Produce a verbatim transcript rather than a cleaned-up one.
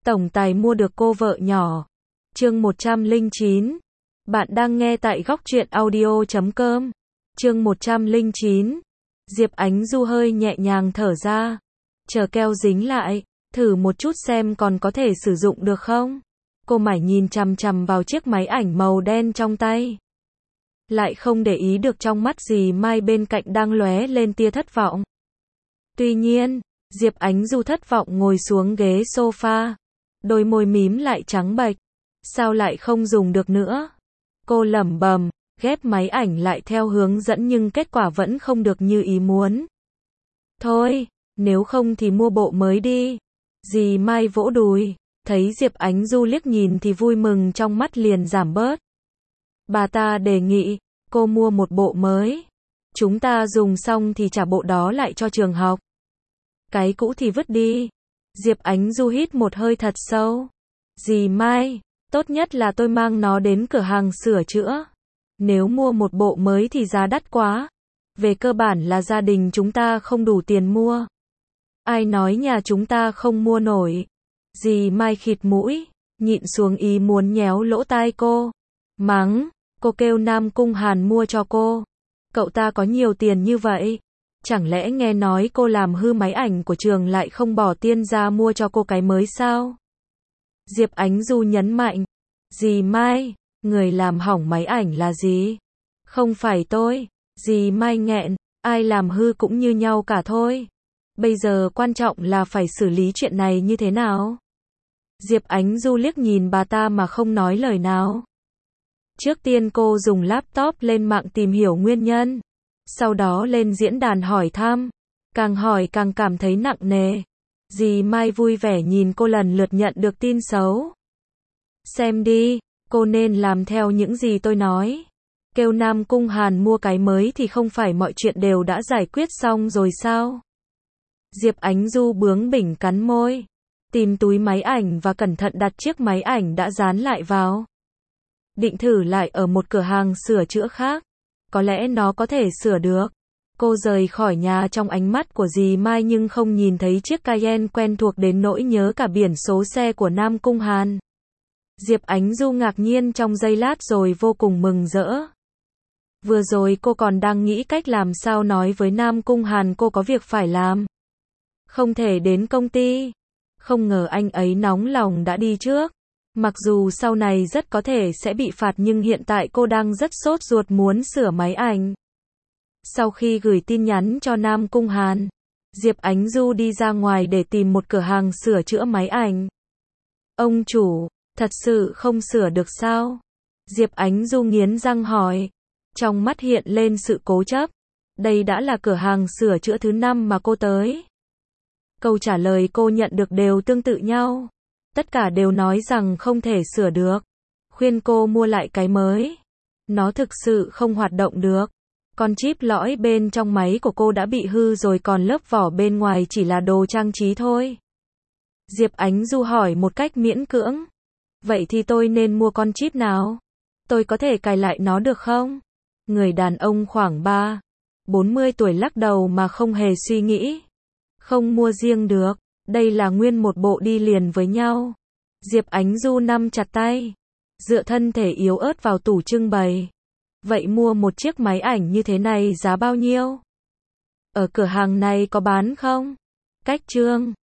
tổng tài mua được cô vợ nhỏ. Chương một trăm lẻ chín. Bạn đang nghe tại góc truyện audio chấm com. Chương một trăm lẻ chín. Diệp Ánh Du hơi nhẹ nhàng thở ra. Chờ keo dính lại, thử một chút xem còn có thể sử dụng được không? Cô mải nhìn chằm chằm vào chiếc máy ảnh màu đen trong tay. Lại không để ý được trong mắt dì Mai bên cạnh đang lóe lên tia thất vọng. Tuy nhiên, Diệp Ánh Du thất vọng ngồi xuống ghế sofa. Đôi môi mím lại trắng bệch. Sao lại không dùng được nữa? Cô lẩm bẩm, ghép máy ảnh lại theo hướng dẫn nhưng kết quả vẫn không được như ý muốn. Thôi, nếu không thì mua bộ mới đi. Dì Mai vỗ đùi, thấy Diệp Ánh Du liếc nhìn thì vui mừng trong mắt liền giảm bớt. Bà ta đề nghị, cô mua một bộ mới. Chúng ta dùng xong thì trả bộ đó lại cho trường học. Cái cũ thì vứt đi. Diệp Ánh Du hít một hơi thật sâu. Dì Mai, tốt nhất là tôi mang nó đến cửa hàng sửa chữa. Nếu mua một bộ mới thì giá đắt quá. Về cơ bản là gia đình chúng ta không đủ tiền mua. Ai nói nhà chúng ta không mua nổi. Dì Mai khịt mũi, nhịn xuống ý muốn nhéo lỗ tai cô. Mắng, cô kêu Nam Cung Hàn mua cho cô. Cậu ta có nhiều tiền như vậy. Chẳng lẽ nghe nói cô làm hư máy ảnh của trường lại không bỏ tiền ra mua cho cô cái mới sao? Diệp Ánh Du nhấn mạnh. Dì Mai, người làm hỏng máy ảnh là gì? Không phải tôi. Dì Mai nghẹn, ai làm hư cũng như nhau cả thôi. Bây giờ quan trọng là phải xử lý chuyện này như thế nào? Diệp Ánh Du liếc nhìn bà ta mà không nói lời nào. Trước tiên cô dùng laptop lên mạng tìm hiểu nguyên nhân. Sau đó lên diễn đàn hỏi thăm. Càng hỏi càng cảm thấy nặng nề. Dì Mai vui vẻ nhìn cô lần lượt nhận được tin xấu. Xem đi, cô nên làm theo những gì tôi nói. Kêu Nam Cung Hàn mua cái mới thì không phải mọi chuyện đều đã giải quyết xong rồi sao? Diệp Ánh Du bướng bỉnh cắn môi. Tìm túi máy ảnh và cẩn thận đặt chiếc máy ảnh đã dán lại vào. Định thử lại ở một cửa hàng sửa chữa khác. Có lẽ nó có thể sửa được. Cô rời khỏi nhà trong ánh mắt của dì Mai nhưng không nhìn thấy chiếc Cayenne quen thuộc đến nỗi nhớ cả biển số xe của Nam Cung Hàn. Diệp Ánh Du ngạc nhiên trong giây lát rồi vô cùng mừng rỡ. Vừa rồi cô còn đang nghĩ cách làm sao nói với Nam Cung Hàn cô có việc phải làm. Không thể đến công ty. Không ngờ anh ấy nóng lòng đã đi trước. Mặc dù sau này rất có thể sẽ bị phạt nhưng hiện tại cô đang rất sốt ruột muốn sửa máy ảnh. Sau khi gửi tin nhắn cho Nam Cung Hàn, Diệp Ánh Du đi ra ngoài để tìm một cửa hàng sửa chữa máy ảnh. Ông chủ, thật sự không sửa được sao? Diệp Ánh Du nghiến răng hỏi. Trong mắt hiện lên sự cố chấp. Đây đã là cửa hàng sửa chữa thứ năm mà cô tới. Câu trả lời cô nhận được đều tương tự nhau. Tất cả đều nói rằng không thể sửa được. Khuyên cô mua lại cái mới. Nó thực sự không hoạt động được. Con chip lõi bên trong máy của cô đã bị hư rồi còn lớp vỏ bên ngoài chỉ là đồ trang trí thôi. Diệp Ánh Du hỏi một cách miễn cưỡng. Vậy thì tôi nên mua con chip nào? Tôi có thể cài lại nó được không? Người đàn ông khoảng ba, bốn mươi tuổi lắc đầu mà không hề suy nghĩ. Không mua riêng được. Đây là nguyên một bộ đi liền với nhau. Diệp Ánh Du nắm chặt tay. Dựa thân thể yếu ớt vào tủ trưng bày. Vậy mua một chiếc máy ảnh như thế này giá bao nhiêu? Ở cửa hàng này có bán không? Cách chương